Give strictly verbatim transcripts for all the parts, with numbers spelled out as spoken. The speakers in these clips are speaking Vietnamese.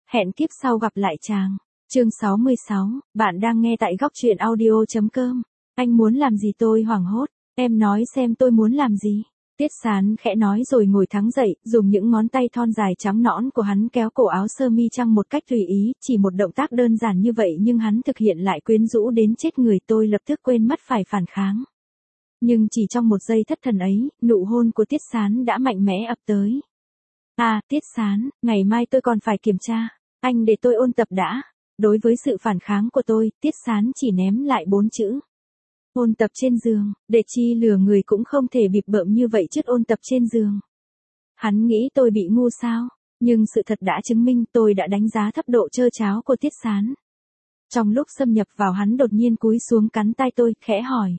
Hẹn kiếp sau gặp lại chàng. Chương sáu mươi sáu, bạn đang nghe tại góc truyện audio.com. Anh muốn làm gì tôi hoảng hốt, em nói xem tôi muốn làm gì. Tiết Sán khẽ nói rồi ngồi thẳng dậy, dùng những ngón tay thon dài trắng nõn của hắn kéo cổ áo sơ mi trăng một cách tùy ý, chỉ một động tác đơn giản như vậy nhưng hắn thực hiện lại quyến rũ đến chết người, tôi lập tức quên mất phải phản kháng. Nhưng chỉ trong một giây thất thần ấy, nụ hôn của Tiết Sán đã mạnh mẽ ập tới. À, Tiết Sán, ngày mai tôi còn phải kiểm tra, anh để tôi ôn tập đã. Đối với sự phản kháng của tôi, Tiết Sán chỉ ném lại bốn chữ. Ôn tập trên giường, để chi lừa người cũng không thể bịp bợm như vậy chứ ôn tập trên giường. Hắn nghĩ tôi bị ngu sao, nhưng sự thật đã chứng minh tôi đã đánh giá thấp độ trơ tráo của Tiết Sán. Trong lúc xâm nhập vào hắn đột nhiên cúi xuống cắn tai tôi, khẽ hỏi.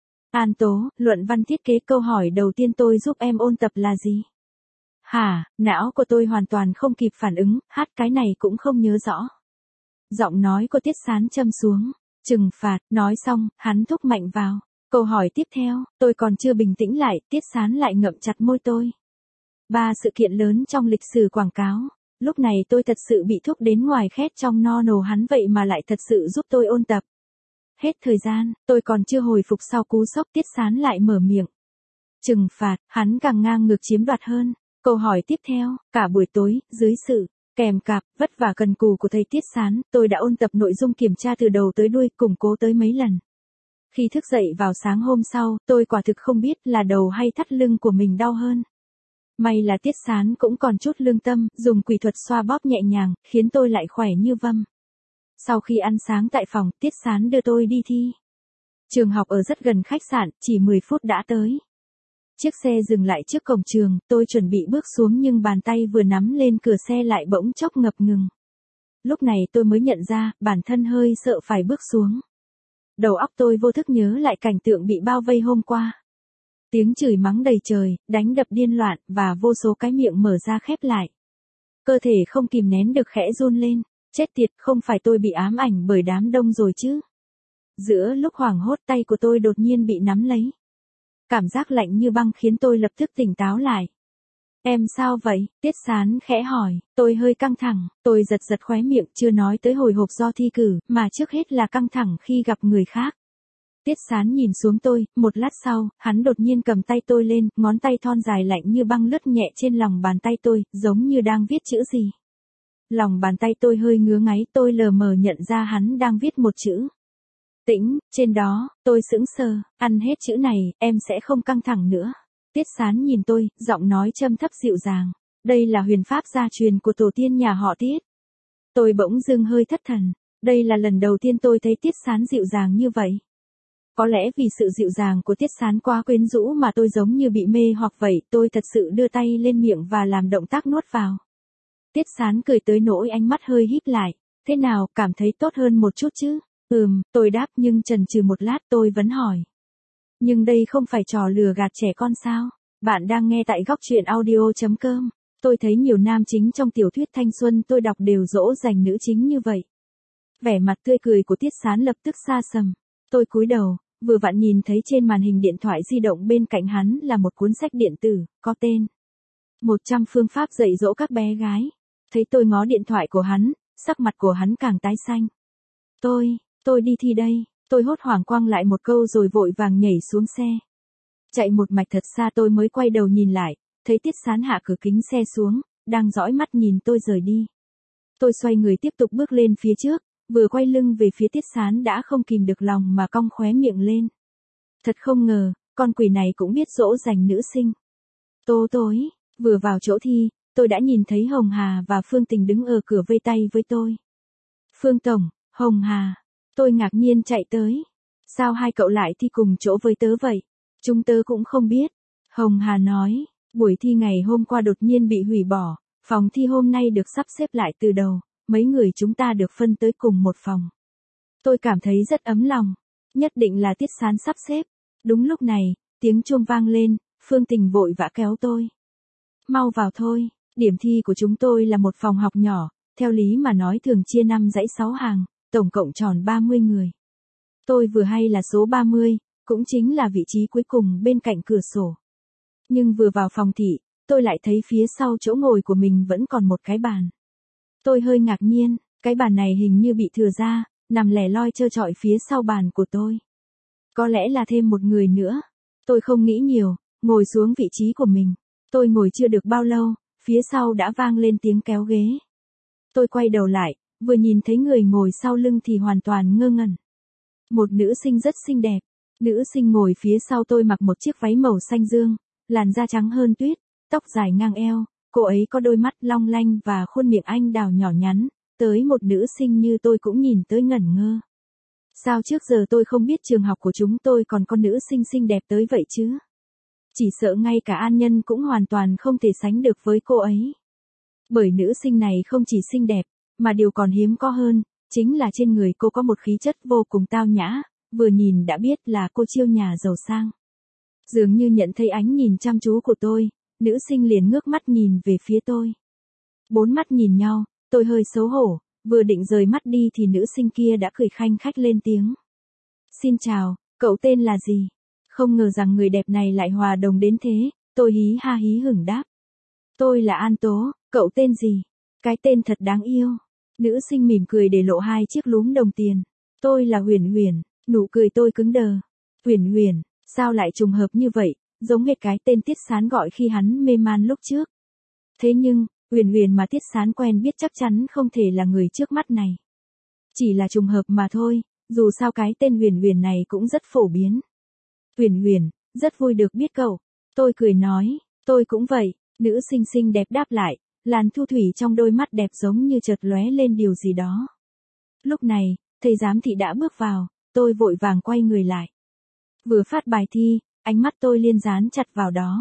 An Tố, luận văn thiết kế câu hỏi đầu tiên tôi giúp em ôn tập là gì? Hả, não của tôi hoàn toàn không kịp phản ứng, hát cái này cũng không nhớ rõ. Giọng nói của Tiết Sán châm xuống. Trừng phạt, nói xong, hắn thúc mạnh vào. Câu hỏi tiếp theo, tôi còn chưa bình tĩnh lại, Tiết Sán lại ngậm chặt môi tôi. Ba sự kiện lớn trong lịch sử quảng cáo. Lúc này tôi thật sự bị thúc đến ngoài khét trong no nồ, hắn vậy mà lại thật sự giúp tôi ôn tập. Hết thời gian, tôi còn chưa hồi phục sau cú sốc, Tiết Sán lại mở miệng. Trừng phạt, hắn càng ngang ngược chiếm đoạt hơn. Câu hỏi tiếp theo, cả buổi tối, dưới sự kèm cặp, vất vả cần cù của thầy Tiết Sán, tôi đã ôn tập nội dung kiểm tra từ đầu tới đuôi, củng cố tới mấy lần. Khi thức dậy vào sáng hôm sau, tôi quả thực không biết là đầu hay thắt lưng của mình đau hơn. May là Tiết Sán cũng còn chút lương tâm, dùng quỷ thuật xoa bóp nhẹ nhàng, khiến tôi lại khỏe như vâm. Sau khi ăn sáng tại phòng, Tiết Sán đưa tôi đi thi. Trường học ở rất gần khách sạn, chỉ mười phút đã tới. Chiếc xe dừng lại trước cổng trường, tôi chuẩn bị bước xuống nhưng bàn tay vừa nắm lên cửa xe lại bỗng chốc ngập ngừng. Lúc này tôi mới nhận ra, bản thân hơi sợ phải bước xuống. Đầu óc tôi vô thức nhớ lại cảnh tượng bị bao vây hôm qua. Tiếng chửi mắng đầy trời, đánh đập điên loạn, và vô số cái miệng mở ra khép lại. Cơ thể không kìm nén được khẽ run lên, chết tiệt, không phải tôi bị ám ảnh bởi đám đông rồi chứ. Giữa lúc hoảng hốt, tay của tôi đột nhiên bị nắm lấy. Cảm giác lạnh như băng khiến tôi lập tức tỉnh táo lại. Em sao vậy? Tiết Sán khẽ hỏi, tôi hơi căng thẳng, tôi giật giật khóe miệng, chưa nói tới hồi hộp do thi cử, mà trước hết là căng thẳng khi gặp người khác. Tiết Sán nhìn xuống tôi, một lát sau, hắn đột nhiên cầm tay tôi lên, ngón tay thon dài lạnh như băng lướt nhẹ trên lòng bàn tay tôi, giống như đang viết chữ gì. Lòng bàn tay tôi hơi ngứa ngáy, tôi lờ mờ nhận ra hắn đang viết một chữ. Tĩnh, trên đó, tôi sững sờ, ăn hết chữ này, em sẽ không căng thẳng nữa. Tiết Sán nhìn tôi, giọng nói trầm thấp dịu dàng. Đây là huyền pháp gia truyền của tổ tiên nhà họ Tiết. Tôi bỗng dưng hơi thất thần. Đây là lần đầu tiên tôi thấy Tiết Sán dịu dàng như vậy. Có lẽ vì sự dịu dàng của Tiết Sán quá quyến rũ mà tôi giống như bị mê hoặc vậy, tôi thật sự đưa tay lên miệng và làm động tác nuốt vào. Tiết Sán cười tới nỗi ánh mắt hơi híp lại. Thế nào, cảm thấy tốt hơn một chút chứ? Ừm, tôi đáp nhưng chần chừ một lát tôi vẫn hỏi. Nhưng đây không phải trò lừa gạt trẻ con sao? Bạn đang nghe tại góc truyện audio.com. Tôi thấy nhiều nam chính trong tiểu thuyết thanh xuân tôi đọc đều dỗ dành nữ chính như vậy. Vẻ mặt tươi cười của Tiết Sán lập tức xa sầm. Tôi cúi đầu, vừa vặn nhìn thấy trên màn hình điện thoại di động bên cạnh hắn là một cuốn sách điện tử, có tên một trăm phương pháp dạy dỗ các bé gái. Thấy tôi ngó điện thoại của hắn, sắc mặt của hắn càng tái xanh. Tôi... Tôi đi thi đây, tôi hốt hoảng quăng lại một câu rồi vội vàng nhảy xuống xe. Chạy một mạch thật xa tôi mới quay đầu nhìn lại, thấy Tiết Sán hạ cửa kính xe xuống, đang dõi mắt nhìn tôi rời đi. Tôi xoay người tiếp tục bước lên phía trước, vừa quay lưng về phía Tiết Sán đã không kìm được lòng mà cong khóe miệng lên. Thật không ngờ, con quỷ này cũng biết dỗ dành nữ sinh. Tô tối, vừa vào chỗ thi, tôi đã nhìn thấy Hồng Hà và Phương Tình đứng ở cửa vây tay với tôi. Phương Tổng, Hồng Hà. Tôi ngạc nhiên chạy tới. Sao hai cậu lại thi cùng chỗ với tớ vậy? Chúng tớ cũng không biết. Hồng Hà nói, buổi thi ngày hôm qua đột nhiên bị hủy bỏ, phòng thi hôm nay được sắp xếp lại từ đầu, mấy người chúng ta được phân tới cùng một phòng. Tôi cảm thấy rất ấm lòng, nhất định là Tiết Sán sắp xếp. Đúng lúc này, tiếng chuông vang lên, Phương Tình vội vã kéo tôi. Mau vào thôi, điểm thi của chúng tôi là một phòng học nhỏ, theo lý mà nói thường chia năm dãy sáu hàng. Tổng cộng tròn ba mươi người. Tôi vừa hay là số ba mươi, cũng chính là vị trí cuối cùng bên cạnh cửa sổ. Nhưng vừa vào phòng thị, tôi lại thấy phía sau chỗ ngồi của mình vẫn còn một cái bàn. Tôi hơi ngạc nhiên, cái bàn này hình như bị thừa ra, nằm lẻ loi trơ trọi phía sau bàn của tôi. Có lẽ là thêm một người nữa. Tôi không nghĩ nhiều, ngồi xuống vị trí của mình. Tôi ngồi chưa được bao lâu, phía sau đã vang lên tiếng kéo ghế. Tôi quay đầu lại, vừa nhìn thấy người ngồi sau lưng thì hoàn toàn ngơ ngẩn. Một nữ sinh rất xinh đẹp. Nữ sinh ngồi phía sau tôi mặc một chiếc váy màu xanh dương, làn da trắng hơn tuyết, tóc dài ngang eo, cô ấy có đôi mắt long lanh và khuôn miệng anh đào nhỏ nhắn, tới một nữ sinh như tôi cũng nhìn tới ngẩn ngơ. Sao trước giờ tôi không biết trường học của chúng tôi còn có nữ sinh xinh đẹp tới vậy chứ? Chỉ sợ ngay cả An Nhân cũng hoàn toàn không thể sánh được với cô ấy. Bởi nữ sinh này không chỉ xinh đẹp, mà điều còn hiếm có hơn, chính là trên người cô có một khí chất vô cùng tao nhã, vừa nhìn đã biết là cô chiêu nhà giàu sang. Dường như nhận thấy ánh nhìn chăm chú của tôi, nữ sinh liền ngước mắt nhìn về phía tôi. Bốn mắt nhìn nhau, tôi hơi xấu hổ, vừa định rời mắt đi thì nữ sinh kia đã cười khanh khách lên tiếng. Xin chào, cậu tên là gì? Không ngờ rằng người đẹp này lại hòa đồng đến thế, tôi hí ha hí hửng đáp. Tôi là An Tố, cậu tên gì? Cái tên thật đáng yêu. Nữ sinh mỉm cười để lộ hai chiếc lúm đồng tiền. Tôi là Huyền Huyền, nụ cười tôi cứng đờ. Huyền Huyền, sao lại trùng hợp như vậy, giống hệt cái tên Tiết Sán gọi khi hắn mê man lúc trước. Thế nhưng, Huyền Huyền mà Tiết Sán quen biết chắc chắn không thể là người trước mắt này. Chỉ là trùng hợp mà thôi, dù sao cái tên Huyền Huyền này cũng rất phổ biến. Huyền Huyền, rất vui được biết cậu. Tôi cười nói, tôi cũng vậy. Nữ sinh xinh đẹp đáp lại, làn thu thủy trong đôi mắt đẹp giống như chợt lóe lên điều gì đó. Lúc này, thầy giám thị đã bước vào, tôi vội vàng quay người lại. Vừa phát bài thi, ánh mắt tôi liên dán chặt vào đó.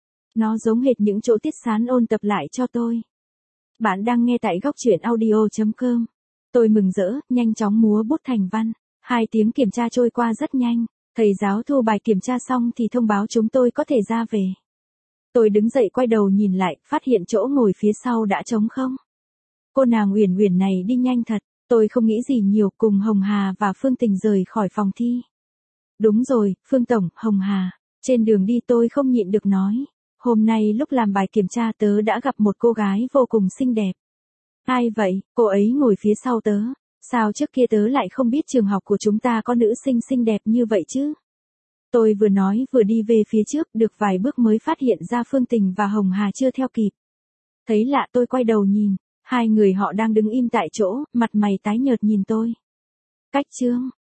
Nó giống hệt những chỗ Tiết Sán ôn tập lại cho tôi. Bạn đang nghe tại góc truyện audio chấm com. Tôi mừng rỡ, nhanh chóng múa bút thành văn. Hai tiếng kiểm tra trôi qua rất nhanh. Thầy giáo thu bài kiểm tra xong thì thông báo chúng tôi có thể ra về. Tôi đứng dậy quay đầu nhìn lại, phát hiện chỗ ngồi phía sau đã trống không. Cô nàng Uyển Uyển này đi nhanh thật, tôi không nghĩ gì nhiều, cùng Hồng Hà và Phương Tình rời khỏi phòng thi. Đúng rồi, Phương Tổng, Hồng Hà. Trên đường đi tôi không nhịn được nói. Hôm nay lúc làm bài kiểm tra tớ đã gặp một cô gái vô cùng xinh đẹp. Ai vậy? Cô ấy ngồi phía sau tớ. Sao trước kia tớ lại không biết trường học của chúng ta có nữ sinh xinh đẹp như vậy chứ? Tôi vừa nói vừa đi về phía trước, được vài bước mới phát hiện ra Phương Tình và Hồng Hà chưa theo kịp. Thấy lạ tôi quay đầu nhìn, hai người họ đang đứng im tại chỗ, mặt mày tái nhợt nhìn tôi. Cách chương,